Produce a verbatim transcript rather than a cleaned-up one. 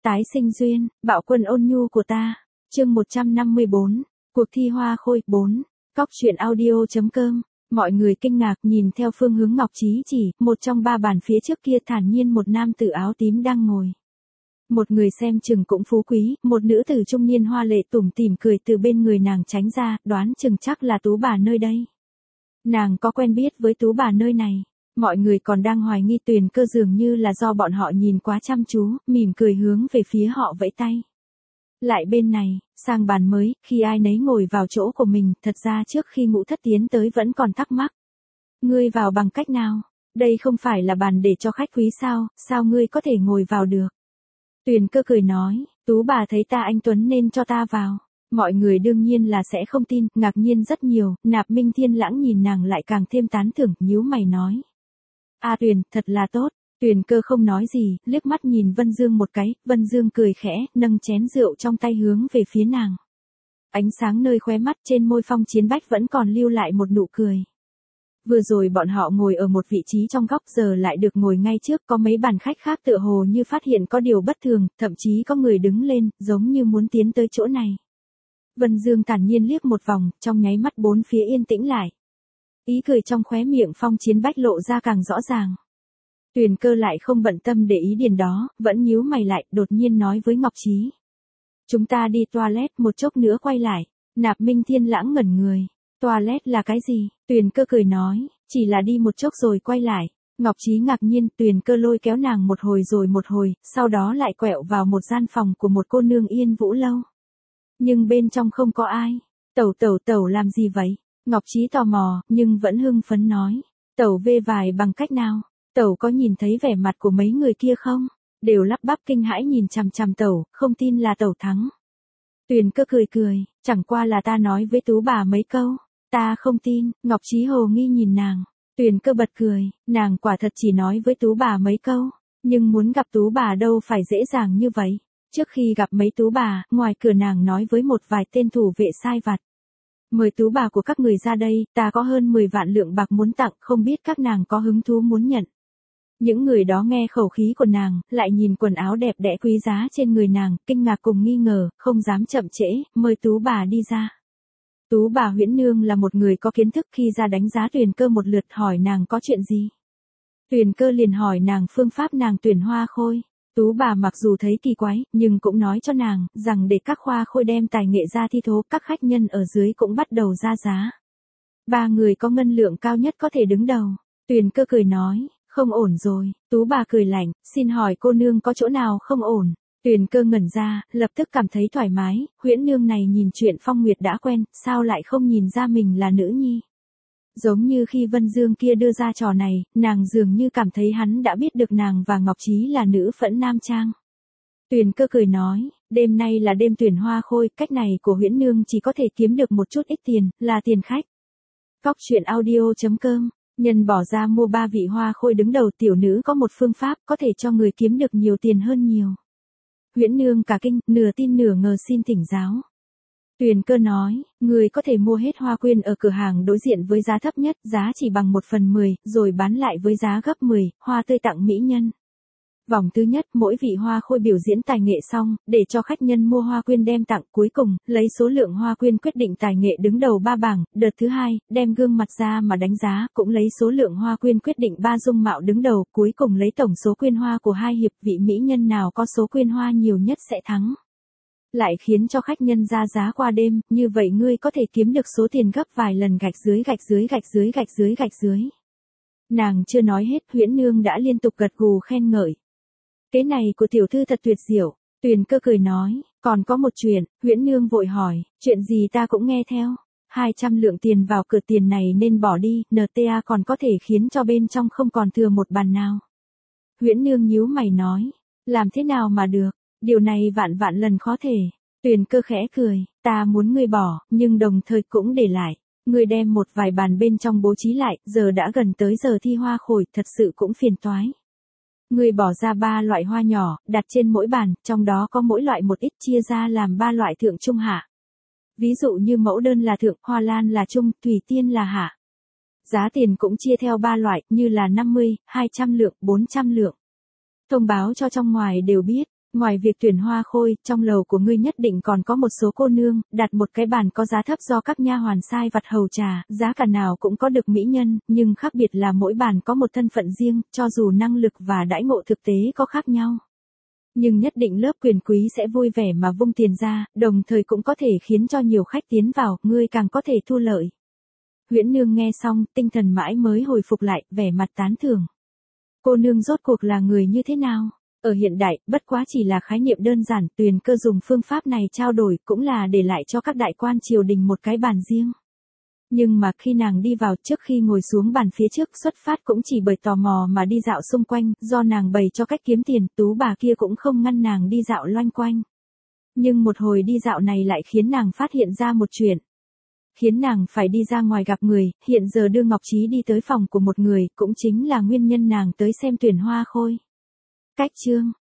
Tái sinh duyên, bạo quân ôn nhu của ta. Chương một trăm năm mươi bốn, cuộc thi hoa khôi bốn. Cóc truyện audio chấm com. Mọi người kinh ngạc nhìn theo phương hướng Ngọc Trí chỉ, một trong ba bàn phía trước kia thản nhiên một nam tử áo tím đang ngồi. Một người xem chừng cũng phú quý, một nữ tử trung niên hoa lệ tủm tỉm cười từ bên người nàng tránh ra, đoán chừng chắc là tú bà nơi đây. Nàng có quen biết với tú bà nơi này. Mọi người còn đang hoài nghi Tuyền Cơ, dường như là do bọn họ nhìn quá chăm chú, mỉm cười hướng về phía họ vẫy tay. Lại bên này, sang bàn mới, khi ai nấy ngồi vào chỗ của mình, thật ra trước khi Ngũ Thất tiến tới vẫn còn thắc mắc. Ngươi vào bằng cách nào? Đây không phải là bàn để cho khách quý sao, sao ngươi có thể ngồi vào được? Tuyền Cơ cười nói, tú bà thấy ta anh tuấn nên cho ta vào. Mọi người đương nhiên là sẽ không tin, ngạc nhiên rất nhiều, Nạp Minh Thiên Lãng nhìn nàng lại càng thêm tán thưởng, nhíu mày nói. A Tuyền, thật là tốt. Tuyền Cơ không nói gì, liếc mắt nhìn Vân Dương một cái, Vân Dương cười khẽ, nâng chén rượu trong tay hướng về phía nàng. Ánh sáng nơi khóe mắt trên môi Phong Chiến Bách vẫn còn lưu lại một nụ cười. Vừa rồi bọn họ ngồi ở một vị trí trong góc, giờ lại được ngồi ngay trước, có mấy bàn khách khác tựa hồ như phát hiện có điều bất thường, thậm chí có người đứng lên, giống như muốn tiến tới chỗ này. Vân Dương thản nhiên liếc một vòng, trong nháy mắt bốn phía yên tĩnh lại. Ý cười trong khóe miệng Phong Chiến Bách lộ ra càng rõ ràng. Tuyền Cơ lại không bận tâm để ý điền đó, vẫn nhíu mày lại, đột nhiên nói với Ngọc Trí. Chúng ta đi toilet, một chốc nữa quay lại. Nạp Minh Thiên Lãng ngẩn người. Toilet là cái gì? Tuyền Cơ cười nói, chỉ là đi một chốc rồi quay lại. Ngọc Trí ngạc nhiên, Tuyền Cơ lôi kéo nàng một hồi rồi một hồi, sau đó lại quẹo vào một gian phòng của một cô nương Yên Vũ Lâu. Nhưng bên trong không có ai. Tẩu tẩu tẩu làm gì vậy? Ngọc Trí tò mò, nhưng vẫn hưng phấn nói. Tẩu vê vài bằng cách nào? Tẩu có nhìn thấy vẻ mặt của mấy người kia không? Đều lắp bắp kinh hãi nhìn chằm chằm tẩu, không tin là tẩu thắng. Tuyền Cơ cười cười, chẳng qua là ta nói với tú bà mấy câu. Ta không tin, Ngọc Trí hồ nghi nhìn nàng. Tuyền Cơ bật cười, nàng quả thật chỉ nói với tú bà mấy câu. Nhưng muốn gặp tú bà đâu phải dễ dàng như vậy. Trước khi gặp mấy tú bà, ngoài cửa nàng nói với một vài tên thủ vệ sai vặt. Mời tú bà của các người ra đây, ta có hơn mười vạn lượng bạc muốn tặng, không biết các nàng có hứng thú muốn nhận. Những người đó nghe khẩu khí của nàng, lại nhìn quần áo đẹp đẽ quý giá trên người nàng, kinh ngạc cùng nghi ngờ, không dám chậm trễ, mời tú bà đi ra. Tú bà Huyễn Nương là một người có kiến thức, khi ra đánh giá Tuyền Cơ một lượt, hỏi nàng có chuyện gì. Tuyền Cơ liền hỏi nàng phương pháp nàng tuyển hoa khôi. Tú bà mặc dù thấy kỳ quái, nhưng cũng nói cho nàng, rằng để các hoa khôi đem tài nghệ ra thi thố, các khách nhân ở dưới cũng bắt đầu ra giá. Ba người có ngân lượng cao nhất có thể đứng đầu. Tuyền Cơ cười nói, không ổn rồi. Tú bà cười lạnh, xin hỏi cô nương có chỗ nào không ổn. Tuyền Cơ ngẩn ra, lập tức cảm thấy thoải mái, Huyễn Nương này nhìn chuyện Phong Nguyệt đã quen, sao lại không nhìn ra mình là nữ nhi. Giống như khi Vân Dương kia đưa ra trò này, nàng dường như cảm thấy hắn đã biết được nàng và Ngọc Trí là nữ phẫn nam trang. Tuyền Cơ cười nói, đêm nay là đêm tuyển hoa khôi, cách này của Huyễn Nương chỉ có thể kiếm được một chút ít tiền, là tiền khách. Cóc truyện audio chấm com, nhân bỏ ra mua ba vị hoa khôi đứng đầu, tiểu nữ có một phương pháp có thể cho người kiếm được nhiều tiền hơn nhiều. Huyễn Nương cả kinh, nửa tin nửa ngờ xin thỉnh giáo. Tuyền Cơ nói, người có thể mua hết hoa quyên ở cửa hàng đối diện với giá thấp nhất, giá chỉ bằng một phần mười, rồi bán lại với giá gấp mười, hoa tươi tặng mỹ nhân. Vòng thứ nhất, mỗi vị hoa khôi biểu diễn tài nghệ xong, để cho khách nhân mua hoa quyên đem tặng, cuối cùng, lấy số lượng hoa quyên quyết định tài nghệ đứng đầu ba bảng. Đợt thứ hai, đem gương mặt ra mà đánh giá, cũng lấy số lượng hoa quyên quyết định ba dung mạo đứng đầu, cuối cùng lấy tổng số quyên hoa của hai hiệp, vị mỹ nhân nào có số quyên hoa nhiều nhất sẽ thắng. Lại khiến cho khách nhân ra giá qua đêm, như vậy ngươi có thể kiếm được số tiền gấp vài lần gạch dưới gạch dưới gạch dưới gạch dưới gạch dưới. Nàng chưa nói hết, Huyễn Nương đã liên tục gật gù khen ngợi. Cái này của tiểu thư thật tuyệt diệu. Tuyền Cơ cười nói, còn có một chuyện. Huyễn Nương vội hỏi, chuyện gì ta cũng nghe theo. hai trăm lượng tiền vào cửa, tiền này nên bỏ đi, en tê a còn có thể khiến cho bên trong không còn thừa một bàn nào. Huyễn Nương nhíu mày nói, làm thế nào mà được, điều này vạn vạn lần khó thể. Tuyền Cơ khẽ cười, ta muốn ngươi bỏ, nhưng đồng thời cũng để lại. Ngươi đem một vài bàn bên trong bố trí lại, giờ đã gần tới giờ thi hoa khôi, thật sự cũng phiền toái. Ngươi bỏ ra ba loại hoa nhỏ, đặt trên mỗi bàn, trong đó có mỗi loại một ít, chia ra làm ba loại thượng trung hạ. Ví dụ như mẫu đơn là thượng, hoa lan là trung, thủy tiên là hạ. Giá tiền cũng chia theo ba loại, như là năm mươi, hai trăm lượng, bốn trăm lượng. Thông báo cho trong ngoài đều biết. Ngoài việc tuyển hoa khôi, trong lầu của ngươi nhất định còn có một số cô nương, đặt một cái bàn có giá thấp do các nha hoàn sai vặt hầu trà, giá cả nào cũng có được mỹ nhân, nhưng khác biệt là mỗi bàn có một thân phận riêng, cho dù năng lực và đãi ngộ thực tế có khác nhau. Nhưng nhất định lớp quyền quý sẽ vui vẻ mà vung tiền ra, đồng thời cũng có thể khiến cho nhiều khách tiến vào, ngươi càng có thể thu lợi. Huyễn Nương nghe xong, tinh thần mãi mới hồi phục lại, vẻ mặt tán thưởng. Cô nương rốt cuộc là người như thế nào? Ở hiện đại, bất quá chỉ là khái niệm đơn giản, Tuyền Cơ dùng phương pháp này trao đổi cũng là để lại cho các đại quan triều đình một cái bàn riêng. Nhưng mà khi nàng đi vào trước khi ngồi xuống bàn phía trước xuất phát cũng chỉ bởi tò mò mà đi dạo xung quanh, do nàng bày cho cách kiếm tiền, tú bà kia cũng không ngăn nàng đi dạo loanh quanh. Nhưng một hồi đi dạo này lại khiến nàng phát hiện ra một chuyện. Khiến nàng phải đi ra ngoài gặp người, hiện giờ đưa Ngọc Trí đi tới phòng của một người, cũng chính là nguyên nhân nàng tới xem tuyển hoa khôi. Cách chương